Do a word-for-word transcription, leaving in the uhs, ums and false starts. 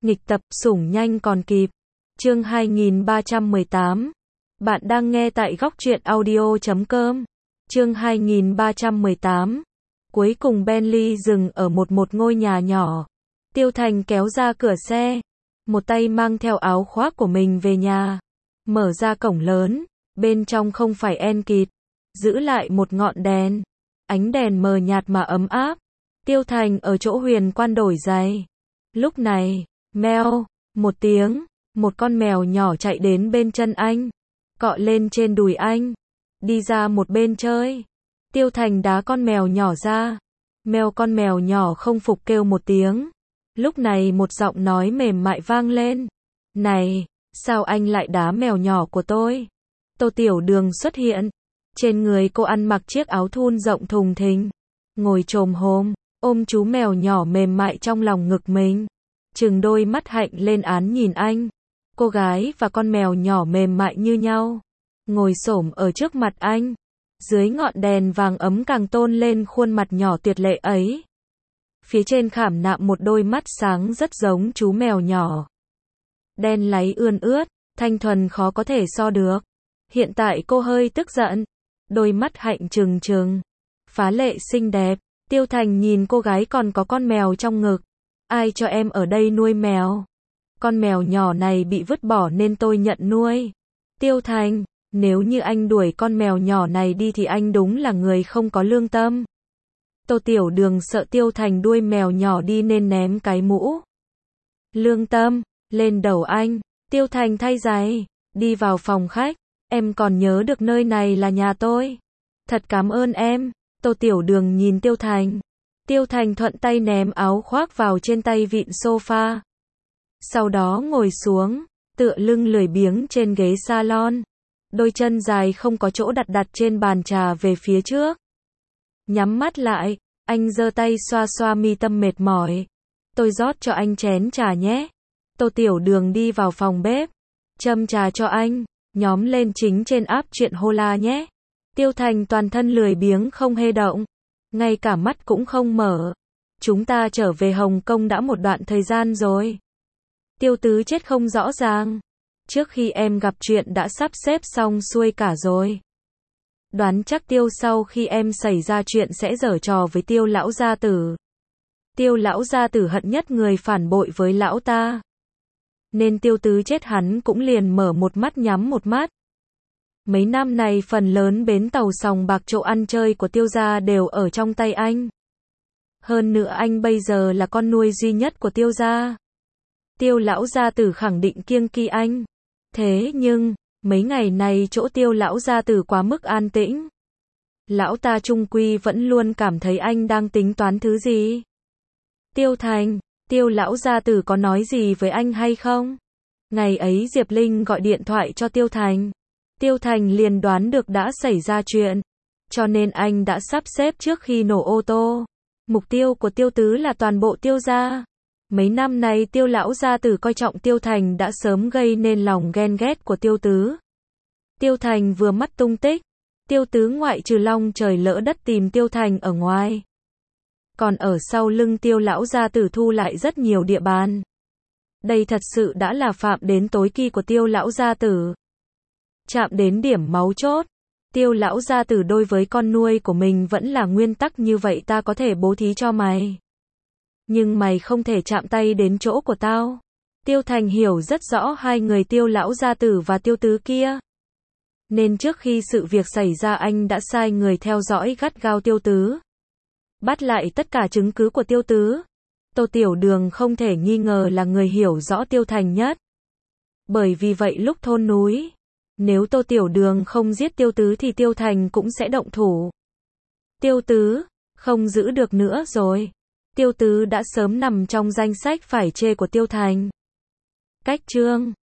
Nghịch tập, sủng nhanh còn kịp. Chương hai nghìn ba trăm mười tám. Bạn đang nghe tại góc truyện audio chấm com. Chương hai nghìn ba trăm mười tám. Cuối cùng Bentley dừng ở một một ngôi nhà nhỏ. Tiêu Thành kéo ra cửa xe, một tay mang theo áo khoác của mình về nhà. Mở ra cổng lớn, bên trong không phải en kịt, giữ lại một ngọn đèn. Ánh đèn mờ nhạt mà ấm áp. Tiêu Thành ở chỗ Huyền Quan đổi giày. Lúc này, meo, một tiếng, một con mèo nhỏ chạy đến bên chân anh, cọ lên trên đùi anh, đi ra một bên chơi. Tiêu Thành đá con mèo nhỏ ra. Mèo con mèo nhỏ không phục kêu một tiếng. Lúc này một giọng nói mềm mại vang lên. Này, sao anh lại đá mèo nhỏ của tôi? Tô Tiểu Đường xuất hiện. Trên người cô ăn mặc chiếc áo thun rộng thùng thình, ngồi chồm hổm, ôm chú mèo nhỏ mềm mại trong lòng ngực mình. Trừng đôi mắt hạnh lên án nhìn anh. Cô gái và con mèo nhỏ mềm mại như nhau, ngồi xổm ở trước mặt anh. Dưới ngọn đèn vàng ấm càng tôn lên khuôn mặt nhỏ tuyệt lệ ấy. Phía trên khảm nạm một đôi mắt sáng rất giống chú mèo nhỏ. Đen láy ươn ướt, thanh thuần khó có thể so được. Hiện tại cô hơi tức giận. Đôi mắt hạnh trừng trừng, phá lệ xinh đẹp. Tiêu Thành nhìn cô gái còn có con mèo trong ngực. Ai cho em ở đây nuôi mèo? Con mèo nhỏ này bị vứt bỏ nên tôi nhận nuôi. Tiêu Thành, nếu như anh đuổi con mèo nhỏ này đi thì anh đúng là người không có lương tâm. Tô Tiểu Đường sợ Tiêu Thành đuôi mèo nhỏ đi nên ném cái mũ lương tâm lên đầu anh. Tiêu Thành thay giày, đi vào phòng khách. Em còn nhớ được nơi này là nhà tôi. Thật cảm ơn em. Tô Tiểu Đường nhìn Tiêu Thành. Tiêu Thành thuận tay ném áo khoác vào trên tay vịn sofa. Sau đó ngồi xuống, tựa lưng lười biếng trên ghế salon. Đôi chân dài không có chỗ đặt đặt trên bàn trà về phía trước. Nhắm mắt lại, anh giơ tay xoa xoa mi tâm mệt mỏi. Tôi rót cho anh chén trà nhé. Tô Tiểu Đường đi vào phòng bếp, châm trà cho anh, nhóm lên chính trên app chuyện Hola nhé. Tiêu Thành toàn thân lười biếng không hề động, ngay cả mắt cũng không mở. Chúng ta trở về Hồng Kông đã một đoạn thời gian rồi. Tiêu Tứ chết không rõ ràng. Trước khi em gặp chuyện đã sắp xếp xong xuôi cả rồi. Đoán chắc Tiêu sau khi em xảy ra chuyện sẽ giở trò với Tiêu lão gia tử. Tiêu lão gia tử hận nhất người phản bội với lão ta. Nên Tiêu Tứ chết hắn cũng liền mở một mắt nhắm một mắt. Mấy năm này phần lớn bến tàu sòng bạc chỗ ăn chơi của Tiêu gia đều ở trong tay anh. Hơn nữa anh bây giờ là con nuôi duy nhất của Tiêu gia. Tiêu lão gia tử khẳng định kiêng kỵ anh. Thế nhưng, mấy ngày này chỗ Tiêu lão gia tử quá mức an tĩnh. Lão ta chung quy vẫn luôn cảm thấy anh đang tính toán thứ gì. Tiêu Thành, Tiêu lão gia tử có nói gì với anh hay không? Ngày ấy Diệp Linh gọi điện thoại cho Tiêu Thành. Tiêu Thành liền đoán được đã xảy ra chuyện. Cho nên anh đã sắp xếp trước khi nổ ô tô. Mục tiêu của Tiêu Tứ là toàn bộ Tiêu gia. Mấy năm nay Tiêu lão gia tử coi trọng Tiêu Thành đã sớm gây nên lòng ghen ghét của Tiêu Tứ. Tiêu Thành vừa mất tung tích. Tiêu Tứ ngoại trừ long trời lỡ đất tìm Tiêu Thành ở ngoài. Còn ở sau lưng Tiêu lão gia tử thu lại rất nhiều địa bàn. Đây thật sự đã là phạm đến tối kỵ của Tiêu lão gia tử. Chạm đến điểm máu chốt. Tiêu lão gia tử đối với con nuôi của mình vẫn là nguyên tắc như vậy, ta có thể bố thí cho mày. Nhưng mày không thể chạm tay đến chỗ của tao. Tiêu Thành hiểu rất rõ hai người Tiêu lão gia tử và Tiêu Tứ kia. Nên trước khi sự việc xảy ra anh đã sai người theo dõi gắt gao Tiêu Tứ. Bắt lại tất cả chứng cứ của Tiêu Tứ. Tô Tiểu Đường không thể nghi ngờ là người hiểu rõ Tiêu Thành nhất. Bởi vì vậy lúc thôn núi, nếu Tô Tiểu Đường không giết Tiêu Tứ thì Tiêu Thành cũng sẽ động thủ. Tiêu Tứ, không giữ được nữa rồi. Tiêu Tứ đã sớm nằm trong danh sách phải chê của Tiêu Thành. Cách chương